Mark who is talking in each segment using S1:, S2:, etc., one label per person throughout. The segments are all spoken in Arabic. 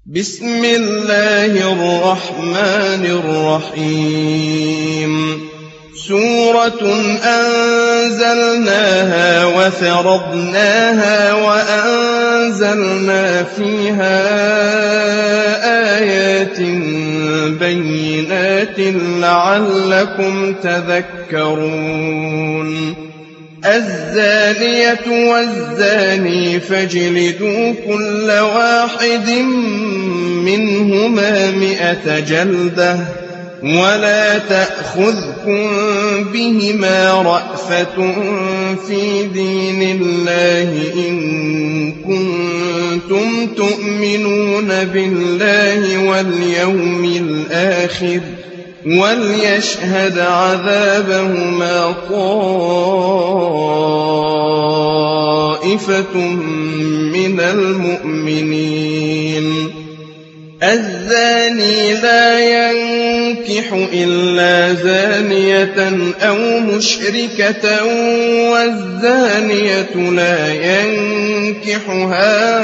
S1: بسم الله الرحمن الرحيم سورة أنزلناها وفرضناها وأنزلنا فيها آيات بينات لعلكم تذكرون الزانية والزاني فاجلدوا كل واحد منهما 100 جلدة ولا تأخذكم بهما رأفة في دين الله إن كنتم تؤمنون بالله واليوم الآخر وليشهد عذابهما طائفة من المؤمنين الزاني لا ينكح إلا زانية أو مشركة والزانية لا ينكحها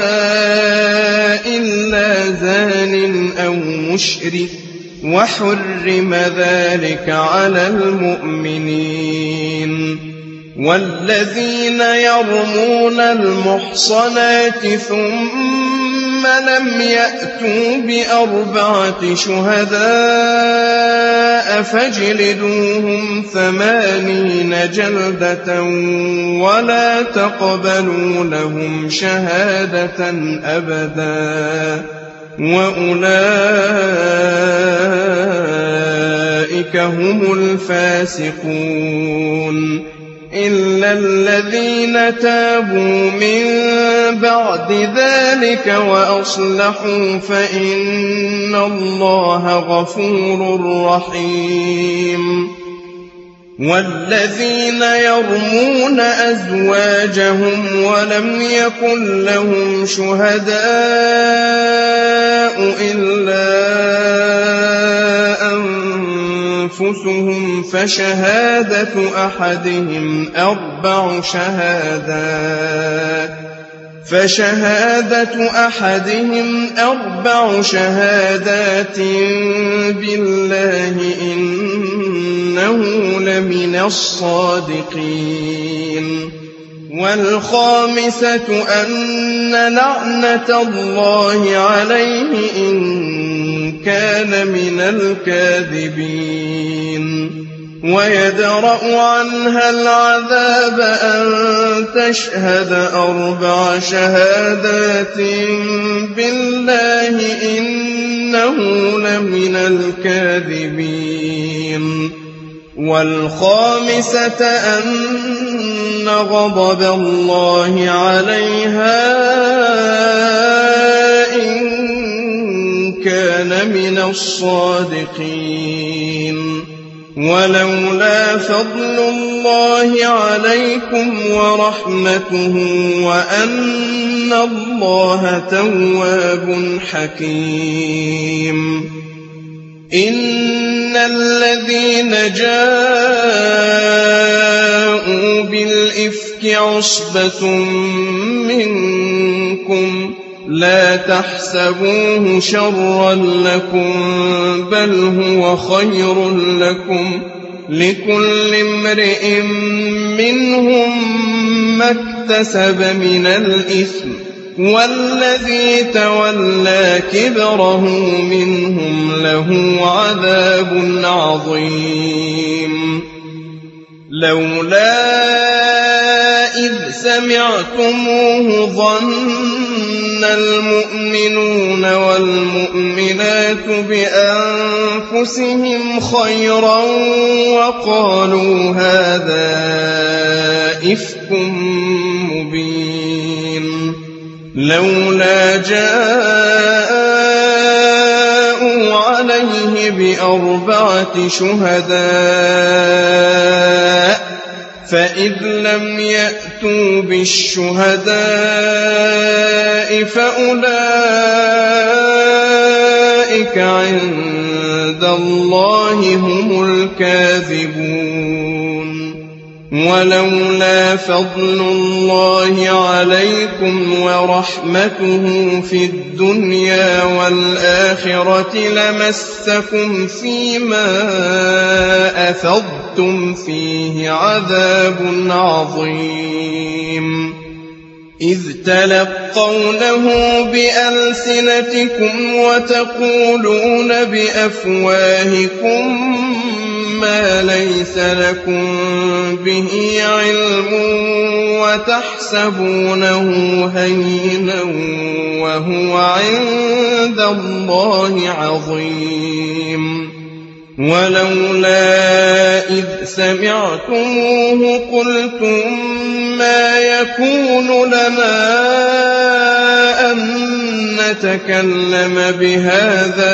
S1: إلا زان أو مشرك وحرم ذلك على المؤمنين والذين يرمون المحصنات ثم لم يأتوا ب4 شهداء فاجلدوهم 80 جلدة ولا تقبلوا لهم شهادة أبدا وأولئك هم الفاسقون إلا الذين تابوا من بعد ذلك وأصلحوا فإن الله غفور رحيم والذين يرمون أزواجهم ولم يكن لهم شهداء إلا أنفسهم فشهادة أحدهم 4 شهادات بالله إنه لمن الصادقين والخامسة أن لعنة الله عليه إن كان من الكاذبين ويدرأ عنها العذاب أن تشهد 4 شهادات بالله إنه لمن الكاذبين والخامسة أن غضب الله عليها إن كان من الصادقين ولولا فضل الله عليكم ورحمته وأن الله تواب حكيم إن الذين جاءوا بالإفك عصبة منكم لا تحسبوه شرا لكم بل هو خير لكم لكل امرئ منهم ما اكتسب من الإثم والذي تولى كبره منهم له عذاب عظيم لولا إذ سمعتموه ظن المؤمنون والمؤمنات بأنفسهم خيرا وقالوا هذا إفك مبين لولا جاءوا عليه ب4 شهداء فإذ لم يأتوا بالشهداء فأولئك عند الله هم الكاذبون ولولا فضل الله عليكم ورحمته في الدنيا والآخرة لمسكم فيما أفضتم فيه عذاب عظيم إذ تلقونه بألسنتكم وتقولون بأفواهكم ما ليس لكم به علم وتحسبونه هينا وهو عند الله عظيم ولولا إذ سمعتموه قلتم ما يكون لنا أن نتكلم بهذا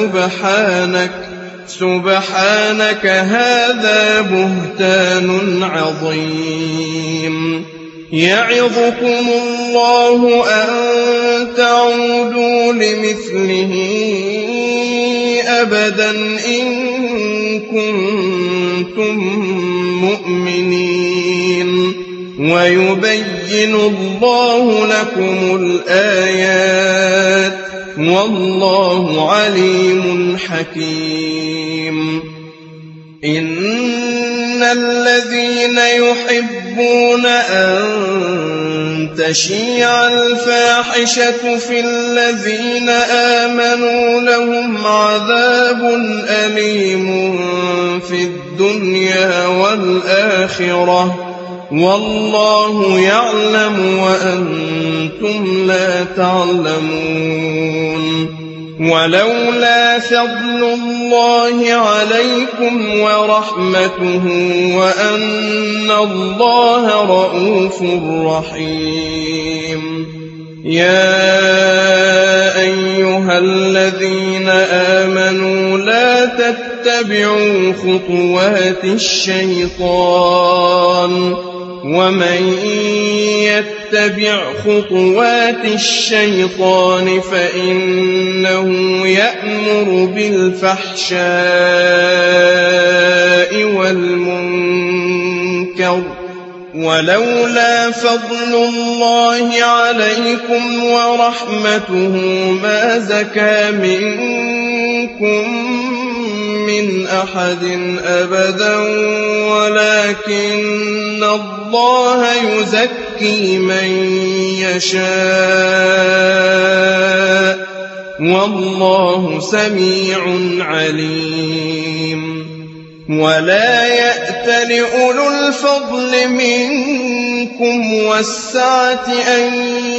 S1: سبحانك هذا بهتان عظيم يعظكم الله أن تعودوا لمثله أبدا إن كنتم مؤمنين ويبين الله لكم الآيات والله عليم حكيم إن الذين يحبون أن تشيع الفاحشة في الذين آمنوا لهم عذاب أليم في الدنيا والآخرة والله يعلم وأنتم لا تعلمون ولولا فضل الله عليكم ورحمته وأن الله رءوف رحيم يا أيها الذين آمنوا لا تتبعوا خطوات الشيطان ومن يتبع خطوات الشيطان فإنه يأمر بالفحشاء والمنكر ولولا فضل الله عليكم ورحمته ما زكى منكم من أحد أبدا ولكن الله يزكي من يشاء والله سميع عليم ولا يأت لأولو الفضل منكم والسعة أن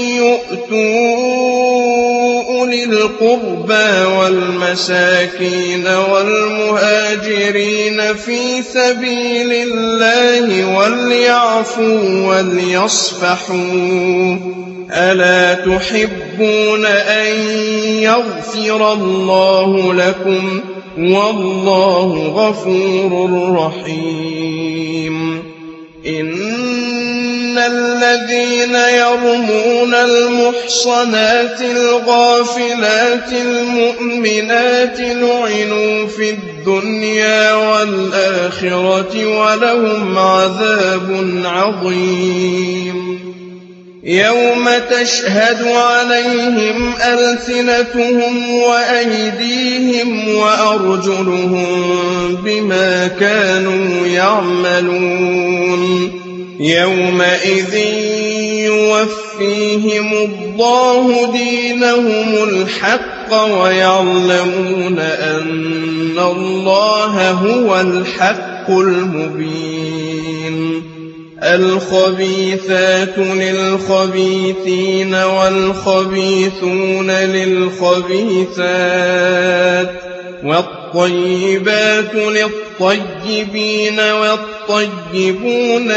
S1: يؤتوا أولي القربى والمساكين والمهاجرين في سبيل الله وليعفوا وليصفحوا ألا تحبون أن يغفر الله لكم والله غفور رحيم إن الذين يرمون المحصنات الغافلات المؤمنات لعنوا في الدنيا والآخرة ولهم عذاب عظيم يوم تشهد عليهم ألسنتهم وأيديهم وأرجلهم بما كانوا يعملون يومئذ يوفيهم الله دينهم الحق ويعلمون أن الله هو الحق المبين الخبيثات للخبيثين والخبيثون للخبيثات والطيبات للطيبين والطيبون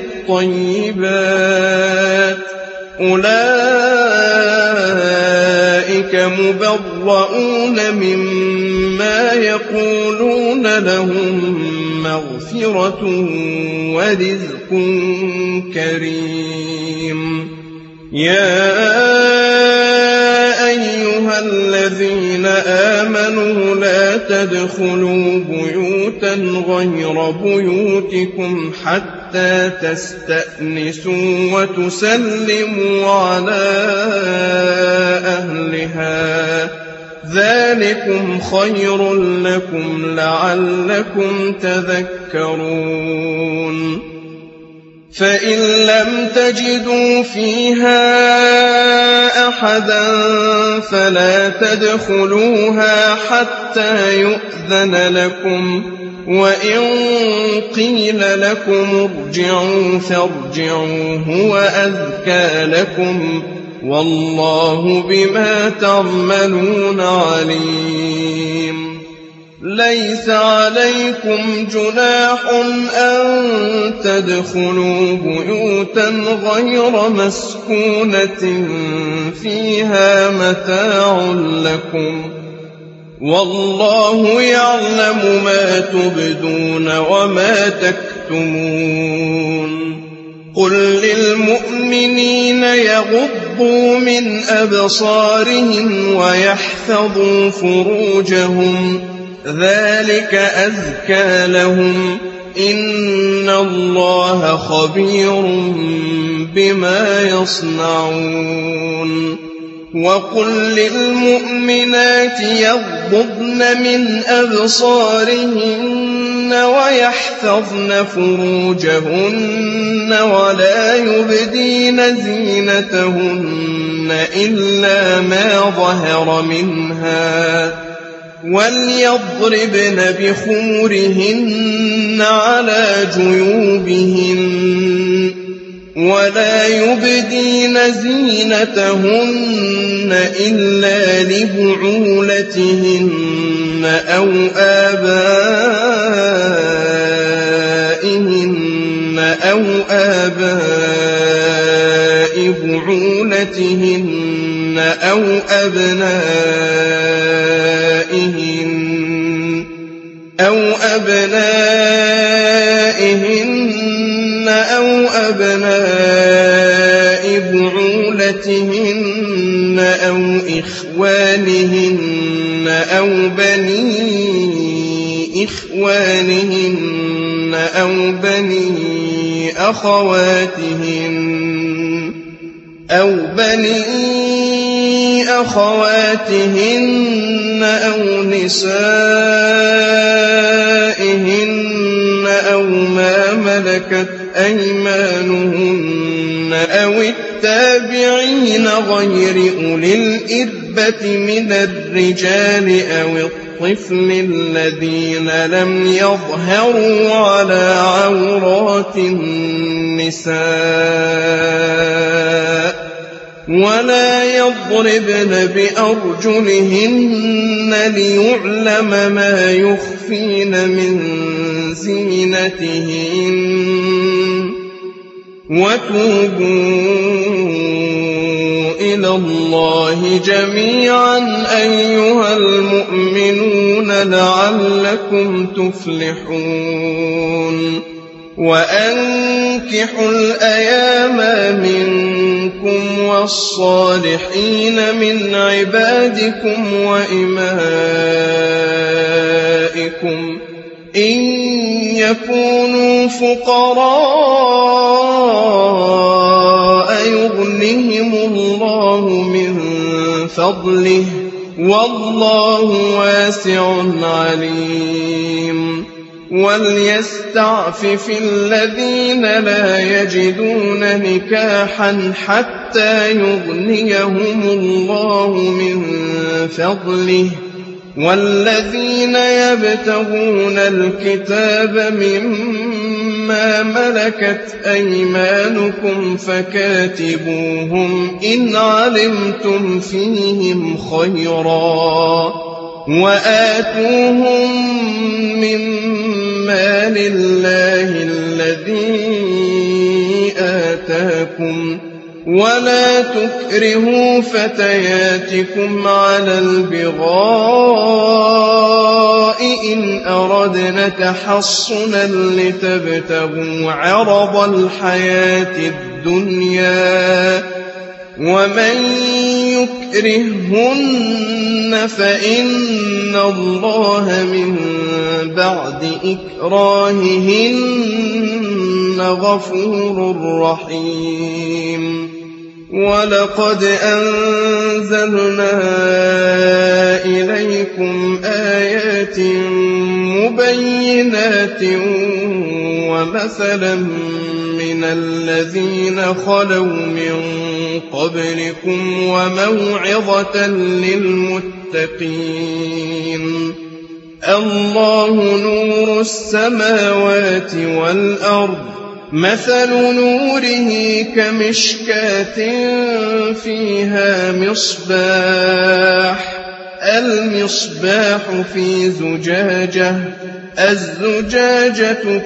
S1: للطيبات أولئك مبرؤون مما يقولون لهم مغفرة ورزق كريم يا أيها الذين آمنوا لا تدخلوا بيوتا غير بيوتكم حتى تستأنسوا وتسلموا على أهلها ذلكم خير لكم لعلكم تذكرون فإن لم تجدوا فيها أحدا فلا تدخلوها حتى يؤذن لكم وإن قيل لكم ارجعوا فارجعوا هو أزكى لكم والله بما تعملون عليم ليس عليكم جناح أن تدخلوا بيوتا غير مسكونة فيها متاع لكم والله يعلم ما تبدون وما تكتمون قل للمؤمنين يغضوا من أبصارهم ويحفظوا فروجهم ذلك أزكى لهم إن الله خبير بما يصنعون وقل للمؤمنات يغضضن من أبصارهن ويحفظن فروجهن ولا يبدين زينتهن إلا ما ظهر منها وليضربن بخمرهن على جيوبهن ولا يبدين زينتهن إلا لبعولتهن أو آباء بعولتهن أو أبنائهن أو بعولتهن أو إخوانهن أو بني إخوانهن أو بني أخواتهن أو نسائهن أو ما ملكت أيمانهن أو التابعين غير أولي الإربة من الرجال أو الطفل الذين لم يظهروا على عورات النساء ولا يضربن بأرجلهن ليعلم ما يخفين من زينتهن وتوبوا إلى الله جميعا أيها المؤمنون لعلكم تفلحون وأنكحوا الأيام منكم والصالحين من عبادكم وإمائكم إن يكونوا فقراء يغنهم الله من فضله والله واسع عليم وليستعفف الذين لا يجدون نكاحا حتى يغنيهم الله من فضله والذين يبتغون الكتاب مما ملكت أيمانكم فكاتبوهم إن علمتم فيهم خيرا وآتوهم مما لله الذي آتاكم ولا تكرهوا فتياتكم على البغاء إن أردنا تحصنا لتبتغوا عرض الحياة الدنيا ومن يكرههن فإن الله من بعد إكراههن غفور رحيم ولقد أنزلنا إليكم آيات مبينات ومثلا من الذين خلوا من قبلكم وموعظة للمتقين الله نور السماوات والأرض مثل نوره كمشكاة فيها مصباح المصباح في زجاجة الزجاجة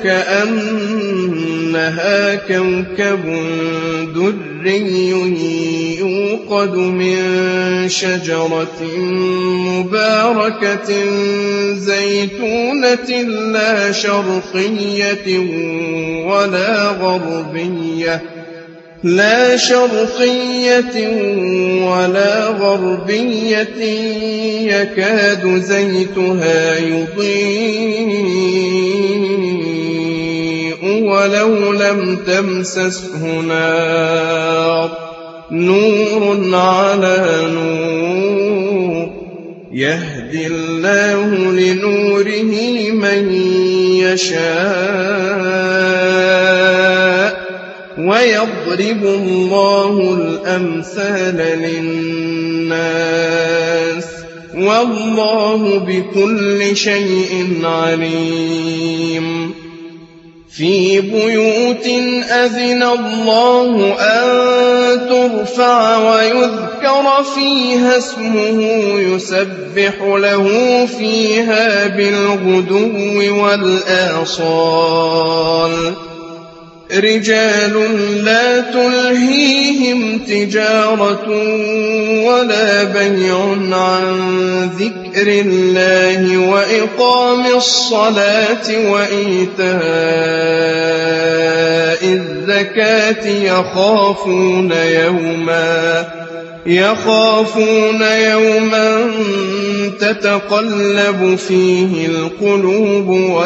S1: كأنها كوكب دري يوقد من شجرة مباركة زيتونة لا شرقية ولا غربية يكاد زيتها يضيء ولو لم تمسسه نار نور على نور يهدي الله لنوره من يشاء ويضرب الله الأمثال للناس والله بكل شيء عليم في بيوت أذن الله أن ترفع ويذكر فيها اسمه يسبح له فيها بالغدو والآصال رجال لا تلهيهم تجارة ولا بيع عن ذكر الله وإقام الصلاة وإيتاء الزكاة يخافون يوما تتقلب فيه القلوب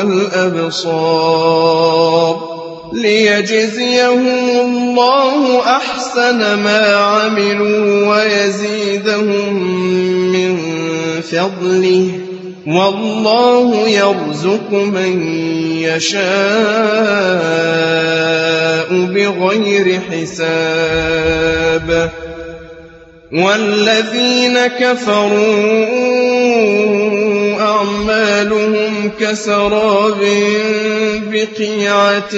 S1: والأبصار ليجزيهم الله أحسن ما عملوا ويزيدهم من فضله والله يرزق من يشاء بغير حساب والذين كفروا أعمالهم كسراب بقيعة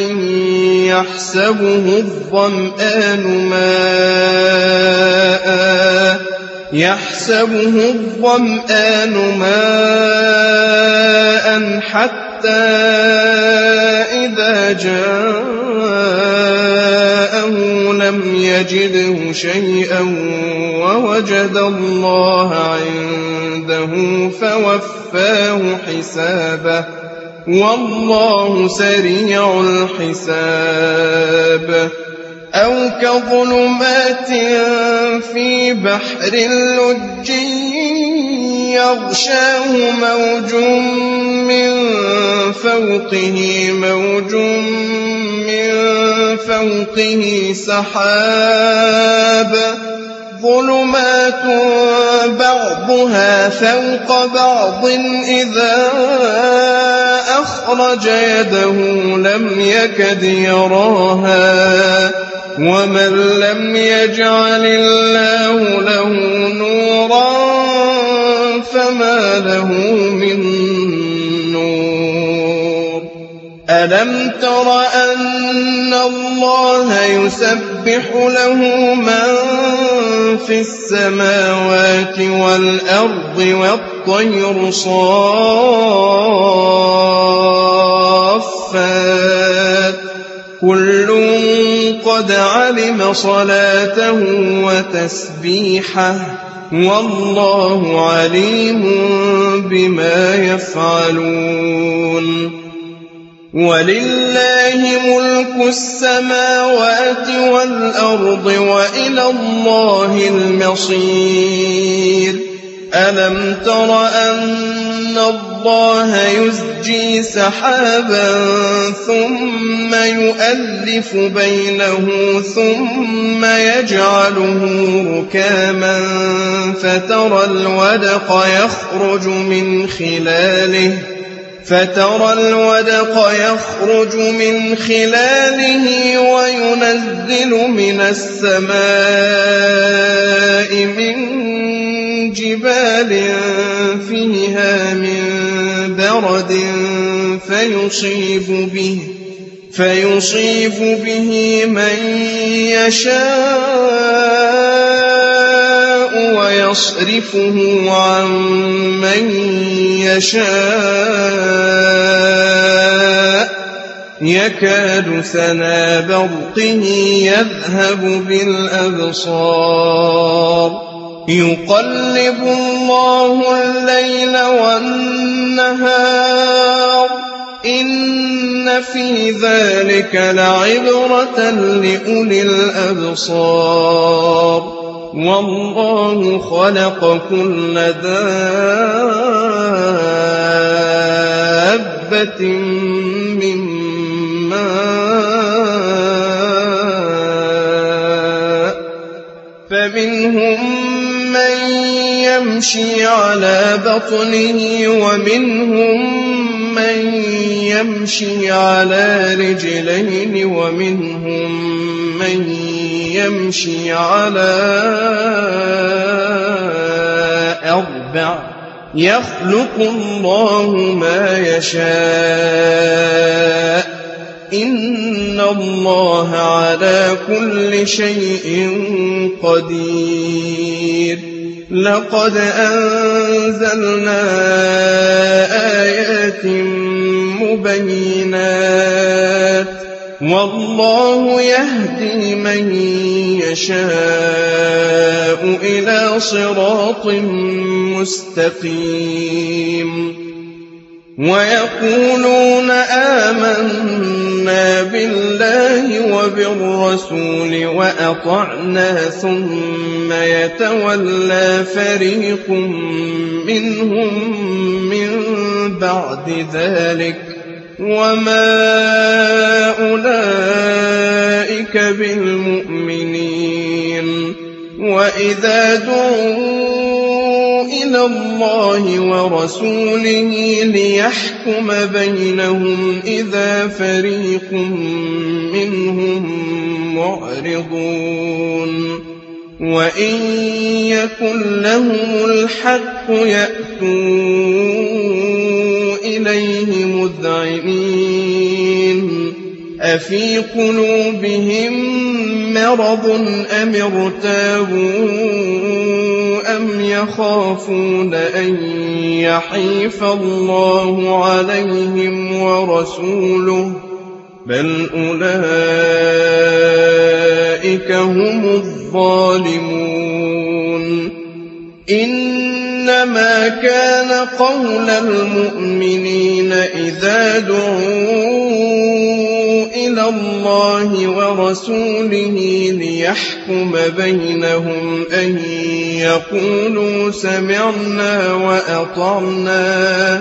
S1: يحسبه الظمآن ماء حتى إذا جاءه لم يجده شيئا ووجد الله عنده فوفاه حسابه والله سريع الحساب أو كظلمات في بحر لج يغشاه موج من فوقه سحاب ظلمات بعضها فوق بعض إذا أخرج يده لم يكد يراها ومن لم يجعل الله له نورا فما له من نور ألم تر أن الله يسبح له من في السماوات والأرض والطير صافات كل قد علم صلاته وتسبيحه والله عليم بما يفعلون وَلِلَّهِ مُلْكُ السَّمَاوَاتِ وَالْأَرْضِ وَإِلَى اللَّهِ الْمَصِيرُ أَلَمْ تَرَ أَنَّ اللَّهَ يُزْجِي سَحَابًا ثُمَّ يُؤَلِّفُ بَيْنَهُ ثُمَّ يَجْعَلُهُ رُكَامًا فَتَرَى الْوَدْقَ يَخْرُجُ مِنْ خِلَالِهِ وَيُنَزِّلُ مِنَ السَّمَاءِ مِنْ جِبَالٍ فِيهَا مِن بَرَدٍ فَيُصِيبُ بِهِ مَن يَشَاءُ وَيَصْرِفُهُ عَن مَّن يَشَاءُ يَكَادُ سَنَا بَرْقِهِ يَذْهَبُ بِالْأَبْصَارِ يُقَلِّبُ اللَّهُ اللَّيْلَ وَالنَّهَارَ إِنَّ فِي ذَلِكَ لَعِبْرَةً لِّأُولِي الْأَبْصَارِ وَاللَّهُ خَلَقَ كُلَّ دَابَّةٍ مِّن مَّاءٍ فَمِنْهُم مَّن يَمْشِي عَلَىٰ بَطْنِهِ وَمِنْهُم مَّن يَمْشِي عَلَىٰ رِجْلَيْنِ وَمِنْهُم مَّن يَمْشِي عَلَىٰ أَرْبَعٍ ۚ يَخْلُقُ اللَّهُ مَا يَشَاءُ ۚ إِنَّ اللَّهَ عَلَىٰ كُلِّ شَيْءٍ قَدِيرٌ لَقَدْ أَنزَلْنَا آيَاتٍ مُبَيِّنَاتٍ ۚ وَاللَّهُ يَهْدِي مَن يَشَاءُ إِلَىٰ صِرَاطٍ مُّسْتَقِيمٍ وَيَقُولُونَ آمَنَّا بِاللَّهِ وَبِالرَّسُولِ وَأَطَعْنَا ثُمَّ يَتَوَلَّىٰ فَرِيقٌ مِّنْهُم مِّن بَعْدِ ذَٰلِكَ ۚ وَمَا أُولَٰئِكَ بِالْمُؤْمِنِينَ وَإِذَا دُعُوا إِلَى اللَّهِ وَرَسُولِهِ لِيَحْكُمَ بَيْنَهُمْ إِذَا فَرِيقٌ مِّنْهُم مُّعْرِضُونَ وَإِن يَكُن لَّهُمُ الْحَقُّ يَأْتُوا إِلَيْهِ مُذْعِنِينَ أَفِي قُلُوبِهِم مَّرَضٌ أَمِ ارْتَابُوا أَمْ يَخَافُونَ أَن يَحِيفَ اللَّهُ عَلَيْهِمْ وَرَسُولُهُ ۚ بَلْ أُولَٰئِكَ هُمُ الظَّالِمُونَ إِنَّمَا كَانَ قَوْلَ الْمُؤْمِنِينَ إِذَا دُعُوا إِلَى اللَّهِ وَرَسُولِهِ لِيَحْكُمَ بَيْنَهُمْ أَن يَقُولُوا سَمِعْنَا وَأَطَعْنَا ۚ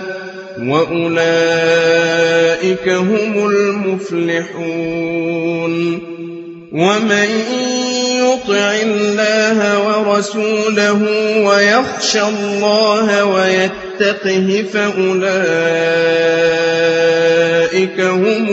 S1: وَأُولَٰئِكَ هُمُ الْمُفْلِحُونَ وَمَن يُطِعِ اللَّهَ وَرَسُولَهُ وَيَخْشَ اللَّهَ وَيَتَّقْهِ فَأُولَٰئِكَ هُمُ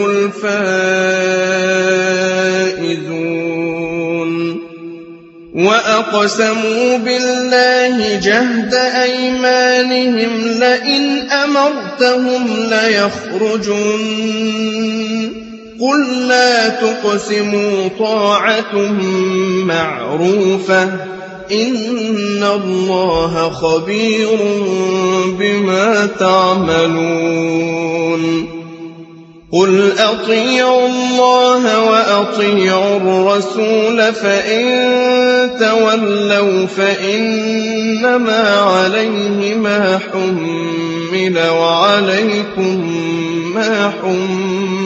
S1: الْفَائِزُونَ وَأَقْسَمُوا بِاللَّهِ جَهْدَ أَيْمَانِهِمْ لَئِنْ أَمَرْتَهُمْ لَيَخْرُجُنَّ ۖ قُل لَّا تُقْسِمُوا طَاعَةٌ مَّعْرُوفَةٌ ۚ إِنَّ اللَّهَ خَبِيرٌ بِمَا تَعْمَلُونَ قُلْ أَطِيعُوا اللَّهَ وَأَطِيعُوا الرَّسُولَ فَإِن تَوَلَّوْا فَإِنَّمَا عَلَيْهِ مَا حُمِّلَ وَعَلَيْكُم مَّا حُمِّلْتُم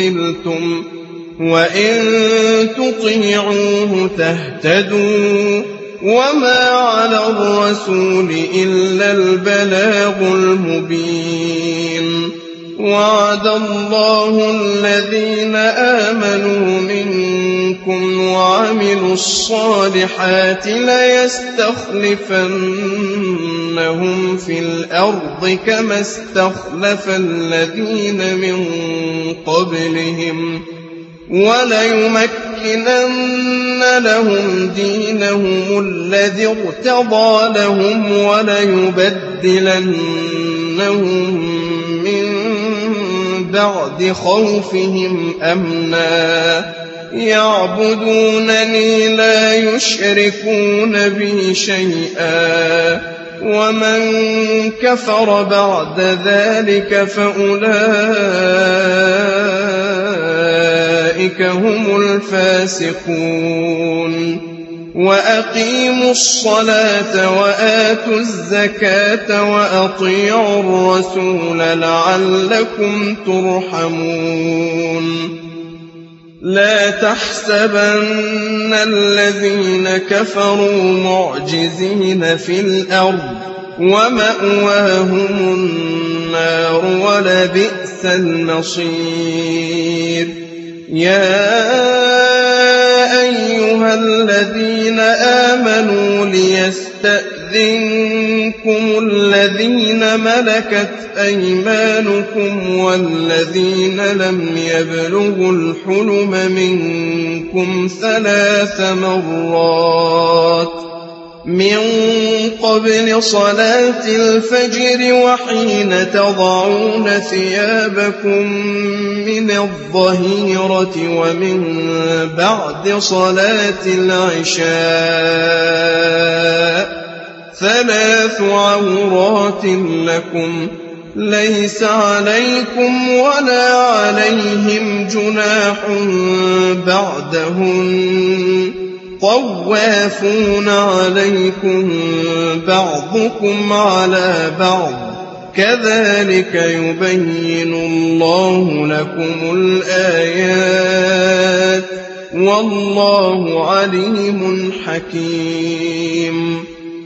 S1: سئلتم وإن تطيعوه تهتدوا وما على الرسول إلا البلاغ المبين وعد الله الذين آمنوا منكم وعملوا الصالحات ليستخلفنهم في الأرض كما استخلف الذين من قبلهم وليمكنن لهم دينهم الذي ارتضى لهم وليبدلنهم من بعد خوفهم أمنا يعبدونني لا يشركون بي شيئا ومن كفر بعد ذلك فأولئك هم الفاسقون وأقيموا الصلاة وآتوا الزكاة وأطيعوا الرسول لعلكم ترحمون لا تحسبن الذين كفروا معجزين في الأرض ومأواهم النار ولبئس المصير يا أيها الذين آمنوا ليستأذنكم الذين ملكت أيمانكم والذين لم يبلغوا الحلم منكم 3 مرات من قبل صلاة الفجر وحين تضعون ثيابكم من الظهيرة ومن بعد صلاة العشاء 3 عورات لكم ليس عليكم ولا عليهم جناح بعدهن طوافون عليكم بعضكم على بعض كذلك يبين الله لكم الآيات والله عليم حكيم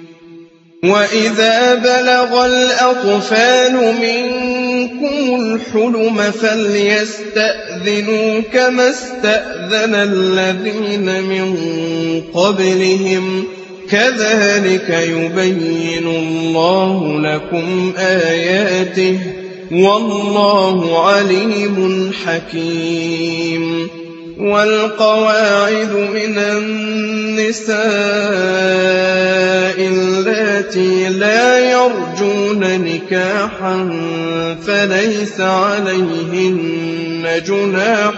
S1: وإذا بلغ الأطفال منكم الحلم فليستأذنوا كما استأذن الذين من قبلهم كذلك يبين الله لكم آياته والله عليم حكيم والقواعد من النساء اللاتي لا يرجون نكاحا فليس عليهن جناح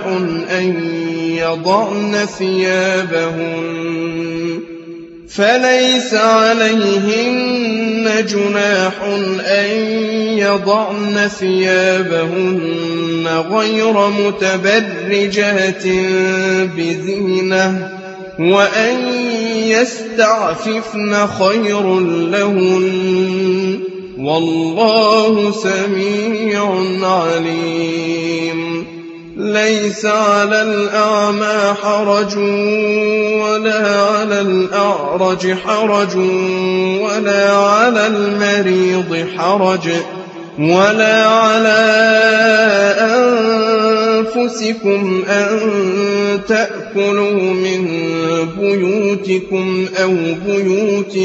S1: أن يضعن ثيابهن غير متبرجات بزينة وأن يستعففن خير لهن والله سميع عليم ليس على الأعمى حرج ولا على الأعرج حرج ولا على المريض حرج ولا على أنفسكم أن تأكلوا من بيوتكم أو بيوت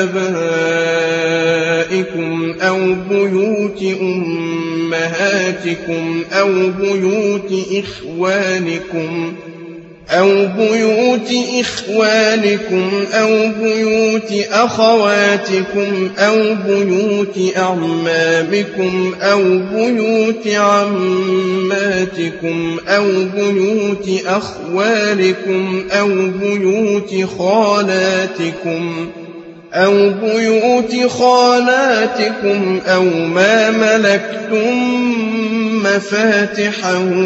S1: آبائكم أو بيوت أمهاتكم أو بيوت إخوانكم أو بيوت أخواتكم أو بيوت أعمامكم أو بيوت عماتكم أو بيوت أخوالكم أو بيوت خالاتكم أو ما ملكتم مفاتحه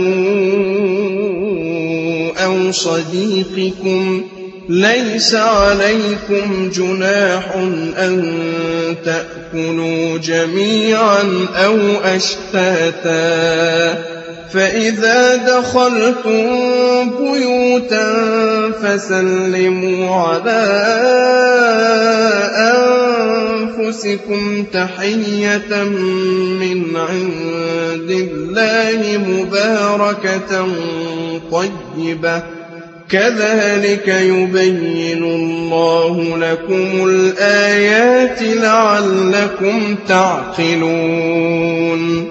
S1: أو صديقكم ليس عليكم جناح أن تأكلوا جميعا أو أشتاتا فإذا دخلتم بيوتا فسلموا على أنفسكم تحية من عند الله مباركة طيبة كذلك يبين الله لكم الآيات لعلكم تعقلون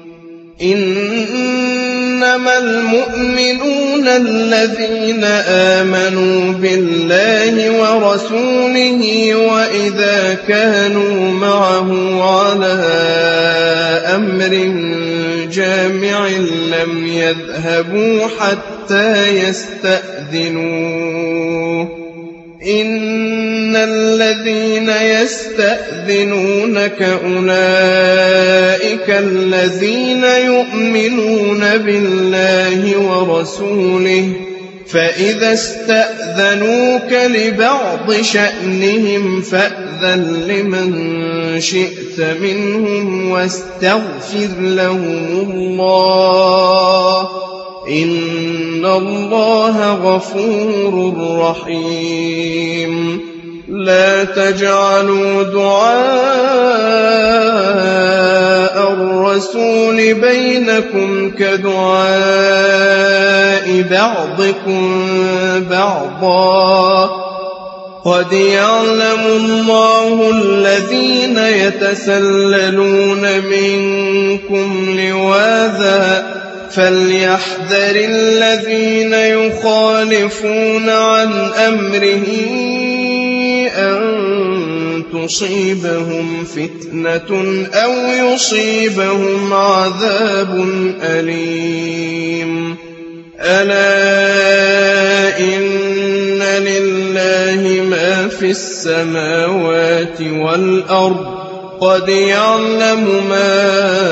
S1: إنما المؤمنون الذين آمنوا بالله ورسوله وإذا كانوا معه على أمر جامع لم يذهبوا حتى يستأذنوه إن الذين يستأذنونك أولئك الذين يؤمنون بالله ورسوله فإذا استأذنوك لبعض شأنهم فأذن لمن شئت منهم واستغفر لهم الله إن الله غفور رحيم لا تجعلوا دعاء الرسول بينكم كدعاء بعضكم بعضا قد يعلم الله الذين يتسللون منكم لواذا فليحذر الذين يخالفون عن أمره أن تصيبهم فتنة أو يصيبهم عذاب أليم ألا إن لله ما في السماوات والأرض قد يعلم ما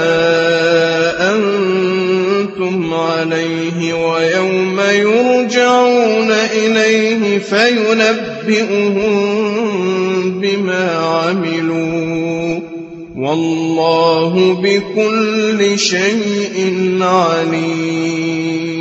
S1: أنتم عليه ويوم يرجعون إليه فينبئهم بما عملوا والله بكل شيء عليم